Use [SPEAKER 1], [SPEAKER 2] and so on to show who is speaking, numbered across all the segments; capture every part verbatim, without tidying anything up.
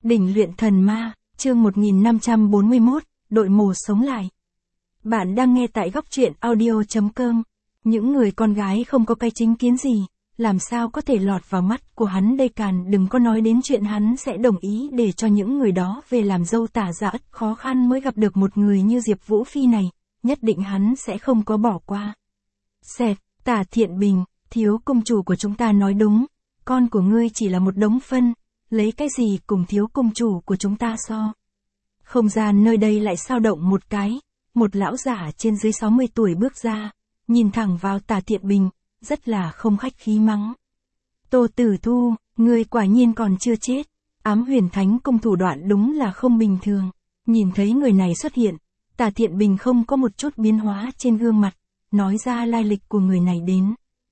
[SPEAKER 1] Đỉnh luyện thần ma, chương một nghìn năm trăm bốn mươi mốt, đội mồ sống lại. Bạn đang nghe tại góc truyện audio chấm com. Những người con gái không có cái chính kiến gì, làm sao có thể lọt vào mắt của hắn đây, càn đừng có nói đến chuyện hắn sẽ đồng ý để cho những người đó về làm dâu tả dã. Khó khăn mới gặp được một người như Diệp Vũ Phi này, nhất định hắn sẽ không có bỏ qua. Xẹt, Tả Thiện Bình, thiếu công chủ của chúng ta nói đúng, con của ngươi chỉ là một đống phân, lấy cái gì cùng thiếu công chủ của chúng ta so. Không gian nơi đây lại sao động một cái, một lão giả trên dưới sáu mươi tuổi bước ra, nhìn thẳng vào Tả Thiện Bình, rất là không khách khí mắng. Tô Tử Thu, ngươi quả nhiên còn chưa chết, Ám Huyền Thánh Cung thủ đoạn đúng là không bình thường. Nhìn thấy người này xuất hiện, Tả Thiện Bình không có một chút biến hóa trên gương mặt, nói ra lai lịch của người này đến.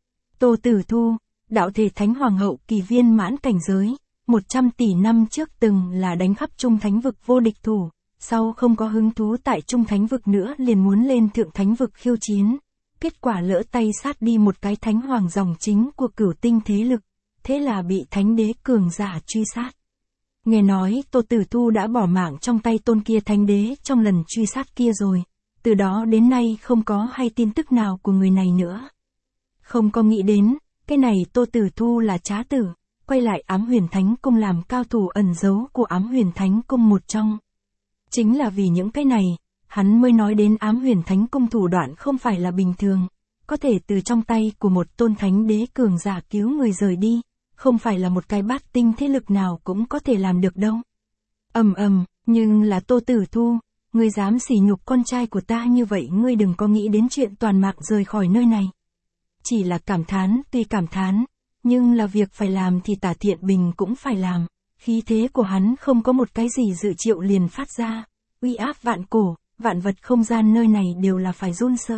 [SPEAKER 1] Tô Tử Thu, đạo thể Thánh Hoàng hậu kỳ viên mãn cảnh giới, một trăm tỷ năm trước từng là đánh khắp Trung Thánh vực vô địch thủ, sau không có hứng thú tại Trung Thánh vực nữa liền muốn lên Thượng Thánh vực khiêu chiến. Kết quả lỡ tay sát đi một cái Thánh Hoàng dòng chính của Cửu Tinh thế lực, thế là bị Thánh Đế cường giả truy sát. Nghe nói Tô Tử Thu đã bỏ mạng trong tay tôn kia Thánh Đế trong lần truy sát kia rồi, từ đó đến nay không có hay tin tức nào của người này nữa. Không có nghĩ đến, cái này Tô Tử Thu là trá tử, quay lại Ám Huyền Thánh Cung làm cao thủ ẩn giấu của Ám Huyền Thánh Cung một trong. Chính là vì những cái này, hắn mới nói đến Ám Huyền Thánh Cung thủ đoạn không phải là bình thường, có thể từ trong tay của một tôn Thánh Đế cường giả cứu người rời đi, không phải là một cái bát tinh thế lực nào cũng có thể làm được đâu. Ầm ầm, nhưng là Tô Tử Thu, ngươi dám sỉ nhục con trai của ta như vậy, ngươi đừng có nghĩ đến chuyện toàn mạng rời khỏi nơi này. Chỉ là cảm thán, tuy cảm thán, nhưng là việc phải làm thì Tả Thiện Bình cũng phải làm, khí thế của hắn không có một cái gì dự triệu liền phát ra, uy áp vạn cổ, vạn vật không gian nơi này đều là phải run sợ.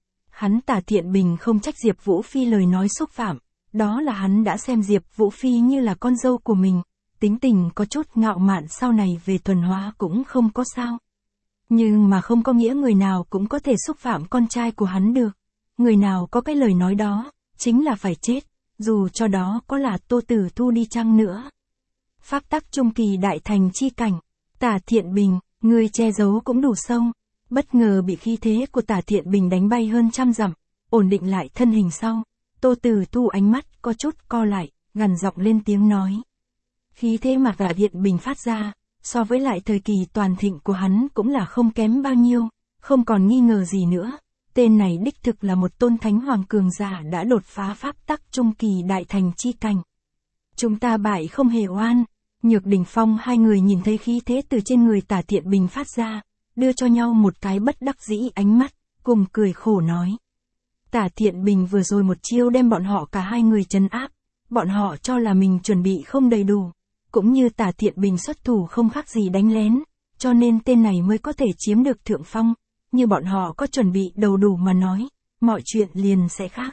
[SPEAKER 1] Hắn Tả Thiện Bình không trách Diệp Vũ Phi lời nói xúc phạm, đó là hắn đã xem Diệp Vũ Phi như là con dâu của mình, tính tình có chút ngạo mạn, sau này về thuần hóa cũng không có sao. Nhưng mà không có nghĩa người nào cũng có thể xúc phạm con trai của hắn được, người nào có cái lời nói đó, chính là phải chết, dù cho đó có là Tô Tử Thu đi chăng nữa. Pháp tắc trung kỳ đại thành chi cảnh, Tả Thiện Bình, người che giấu cũng đủ sâu, bất ngờ bị khí thế của Tả Thiện Bình đánh bay hơn trăm dặm, ổn định lại thân hình sau, Tô Tử Thu ánh mắt có chút co lại, gằn giọng lên tiếng nói. Khí thế mà Tả Thiện Bình phát ra, so với lại thời kỳ toàn thịnh của hắn cũng là không kém bao nhiêu, không còn nghi ngờ gì nữa. Tên này đích thực là một tôn Thánh Hoàng cường giả đã đột phá pháp tắc trung kỳ đại thành chi cảnh. Chúng ta bại không hề oan. Nhược Đình Phong hai người nhìn thấy khí thế từ trên người Tả Thiện Bình phát ra, đưa cho nhau một cái bất đắc dĩ ánh mắt, cùng cười khổ nói. Tả Thiện Bình vừa rồi một chiêu đem bọn họ cả hai người trấn áp, bọn họ cho là mình chuẩn bị không đầy đủ, cũng như Tả Thiện Bình xuất thủ không khác gì đánh lén, cho nên tên này mới có thể chiếm được thượng phong. Như bọn họ có chuẩn bị đầu đủ mà nói, mọi chuyện liền sẽ khác.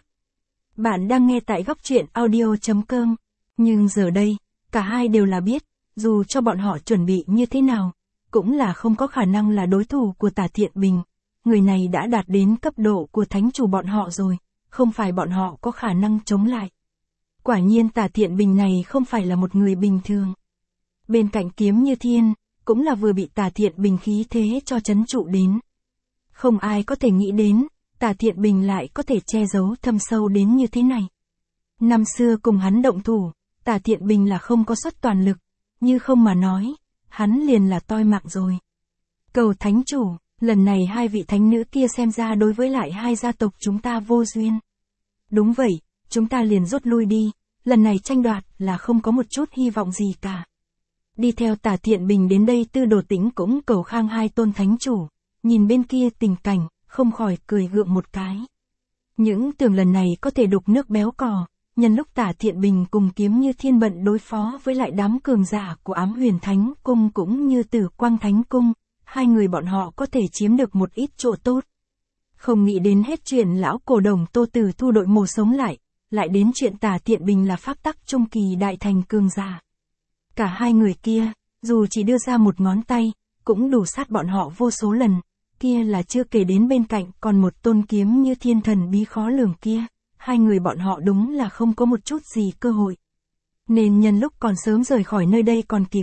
[SPEAKER 1] Bạn đang nghe tại góc truyện audio chấm com. Nhưng giờ đây, cả hai đều là biết, dù cho bọn họ chuẩn bị như thế nào, cũng là không có khả năng là đối thủ của Tả Thiện Bình. Người này đã đạt đến cấp độ của thánh chủ bọn họ rồi, không phải bọn họ có khả năng chống lại. Quả nhiên Tả Thiện Bình này không phải là một người bình thường. Bên cạnh Kiếm Như Thiên, cũng là vừa bị Tả Thiện Bình khí thế cho trấn trụ đến. Không ai có thể nghĩ đến, Tả Thiện Bình lại có thể che giấu thâm sâu đến như thế này. Năm xưa cùng hắn động thủ, Tả Thiện Bình là không có xuất toàn lực, như không mà nói, hắn liền là toi mạng rồi. Cầu thánh chủ, lần này hai vị thánh nữ kia xem ra đối với lại hai gia tộc chúng ta vô duyên. Đúng vậy, chúng ta liền rút lui đi, lần này tranh đoạt là không có một chút hy vọng gì cả. Đi theo Tả Thiện Bình đến đây Tư Đồ Tĩnh cũng cầu khang hai tôn thánh chủ. Nhìn bên kia tình cảnh, không khỏi cười gượng một cái. Những tưởng lần này có thể đục nước béo cò, nhân lúc Tả Thiện Bình cùng Kiếm Như Thiên bận đối phó với lại đám cường giả của Ám Huyền Thánh Cung cũng như Tử Quang Thánh Cung, hai người bọn họ có thể chiếm được một ít chỗ tốt. Không nghĩ đến hết chuyện lão cổ đồng Tô Tử Thu đội mồ sống lại, lại đến chuyện Tả Thiện Bình là pháp tắc trung kỳ đại thành cường giả. Cả hai người kia, dù chỉ đưa ra một ngón tay, cũng đủ sát bọn họ vô số lần. Kia là chưa kể đến bên cạnh còn một tôn Kiếm Như Thiên thần bí khó lường kia, hai người bọn họ đúng là không có một chút gì cơ hội. Nên nhân lúc còn sớm rời khỏi nơi đây còn kịp,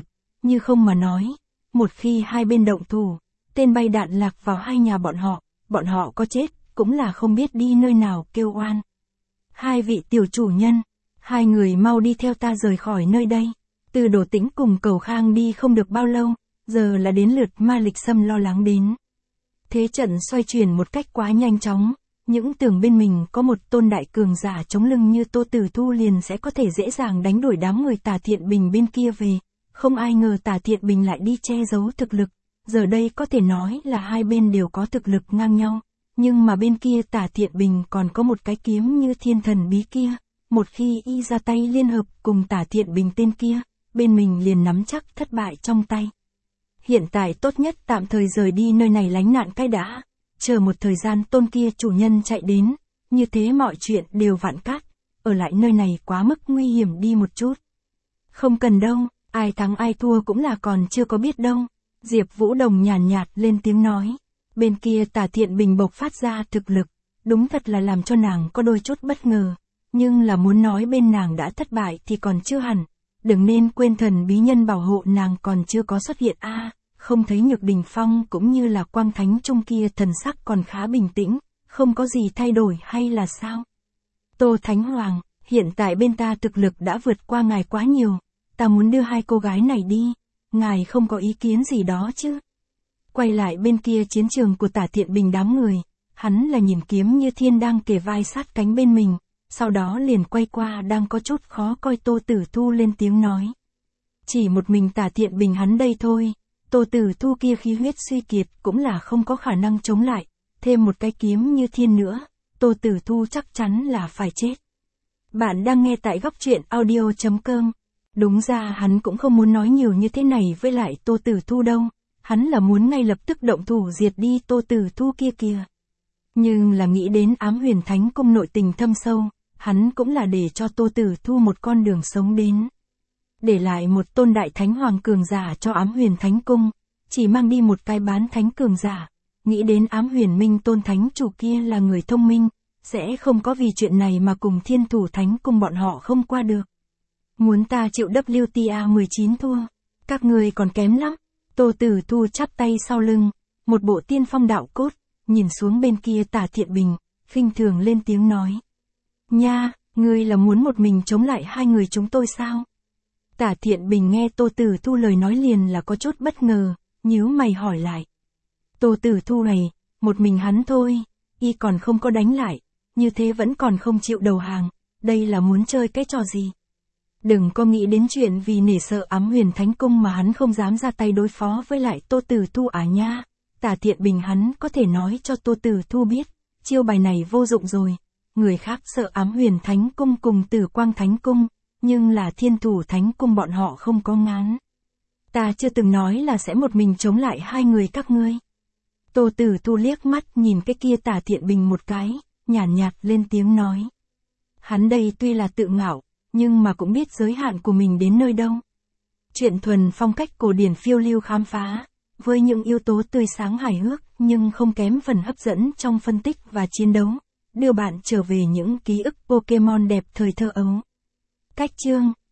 [SPEAKER 1] như không mà nói, một khi hai bên động thủ, tên bay đạn lạc vào hai nhà bọn họ, bọn họ có chết, cũng là không biết đi nơi nào kêu oan. Hai vị tiểu chủ nhân, hai người mau đi theo ta rời khỏi nơi đây. Từ Đỗ Tĩnh cùng Cầu Khang đi không được bao lâu, giờ là đến lượt Ma Lịch Sâm lo lắng đến. Thế trận xoay chuyển một cách quá nhanh chóng, những tưởng bên mình có một tôn đại cường giả chống lưng như Tô Tử Thu liền sẽ có thể dễ dàng đánh đuổi đám người Tả Thiện Bình bên kia về, không ai ngờ Tả Thiện Bình lại đi che giấu thực lực, giờ đây có thể nói là hai bên đều có thực lực ngang nhau, nhưng mà bên kia Tả Thiện Bình còn có một cái kiếm như thiên thần bí kia, một khi y ra tay liên hợp cùng Tả Thiện Bình tên kia, bên mình liền nắm chắc thất bại trong tay. Hiện tại tốt nhất tạm thời rời đi nơi này lánh nạn cái đã, chờ một thời gian tôn kia chủ nhân chạy đến, như thế mọi chuyện đều vạn cát, ở lại nơi này quá mức nguy hiểm đi một chút. Không cần đâu, ai thắng ai thua cũng là còn chưa có biết đâu. Diệp Vũ Đồng nhàn nhạt, nhạt lên tiếng nói, bên kia Tả Thiện Bình bộc phát ra thực lực, đúng thật là làm cho nàng có đôi chút bất ngờ, nhưng là muốn nói bên nàng đã thất bại thì còn chưa hẳn. Đừng nên quên thần bí nhân bảo hộ nàng còn chưa có xuất hiện a, à, không thấy Nhược Đình Phong cũng như là Quang Thánh Trung kia thần sắc còn khá bình tĩnh, không có gì thay đổi hay là sao? Tô Thánh Hoàng, hiện tại bên ta thực lực đã vượt qua ngài quá nhiều, ta muốn đưa hai cô gái này đi, ngài không có ý kiến gì đó chứ? Quay lại bên kia chiến trường của Tả Thiện Bình đám người, hắn là nhìn Kiếm Như Thiên đang kề vai sát cánh bên mình. Sau đó liền quay qua đang có chút khó coi Tô Tử Thu lên tiếng nói. Chỉ một mình Tả Thiện Bình hắn đây thôi, Tô Tử Thu kia khí huyết suy kiệt cũng là không có khả năng chống lại, thêm một cái Kiếm Như Thiên nữa, Tô Tử Thu chắc chắn là phải chết. Bạn đang nghe tại góc truyện audio chấm com. Đúng ra hắn cũng không muốn nói nhiều như thế này với lại Tô Tử Thu đâu, hắn là muốn ngay lập tức động thủ diệt đi Tô Tử Thu kia kìa. Nhưng là nghĩ đến Ám Huyền Thánh Cung nội tình thâm sâu, hắn cũng là để cho Tô Tử Thu một con đường sống đến. Để lại một tôn đại thánh hoàng cường giả cho Ám Huyền Thánh Cung, chỉ mang đi một cái bán thánh cường giả, nghĩ đến Ám Huyền Minh tôn thánh chủ kia là người thông minh, sẽ không có vì chuyện này mà cùng Thiên Thủ Thánh Cung bọn họ không qua được. Muốn ta chịu W T A mười chín thua, các người còn kém lắm. Tô Tử Thu chắp tay sau lưng, một bộ tiên phong đạo cốt, nhìn xuống bên kia Tả Thiện Bình, khinh thường lên tiếng nói. Nha, ngươi là muốn một mình chống lại hai người chúng tôi sao? Tả Thiện Bình nghe Tô Tử Thu lời nói liền là có chút bất ngờ, nhíu mày hỏi lại. Tô Tử Thu này, một mình hắn thôi, y còn không có đánh lại, như thế vẫn còn không chịu đầu hàng, đây là muốn chơi cái trò gì? Đừng có nghĩ đến chuyện vì nể sợ Ám Huyền Thánh Cung mà hắn không dám ra tay đối phó với lại Tô Tử Thu à nha. Tả Thiện Bình hắn có thể nói cho Tô Tử Thu biết, chiêu bài này vô dụng rồi. Người khác sợ Ám Huyền Thánh Cung cùng Tử Quang Thánh Cung, nhưng là Thiên Thủ Thánh Cung bọn họ không có ngán. Ta chưa từng nói là sẽ một mình chống lại hai người các ngươi. Tô Tử Thu liếc mắt nhìn cái kia Tả Thiện Bình một cái, nhàn nhạt, nhạt lên tiếng nói. Hắn đây tuy là tự ngạo, nhưng mà cũng biết giới hạn của mình đến nơi đâu. Chuyện thuần phong cách cổ điển phiêu lưu khám phá, với những yếu tố tươi sáng hài hước nhưng không kém phần hấp dẫn trong phân tích và chiến đấu, đưa bạn trở về những ký ức Pokemon đẹp thời thơ ấu. Cách chương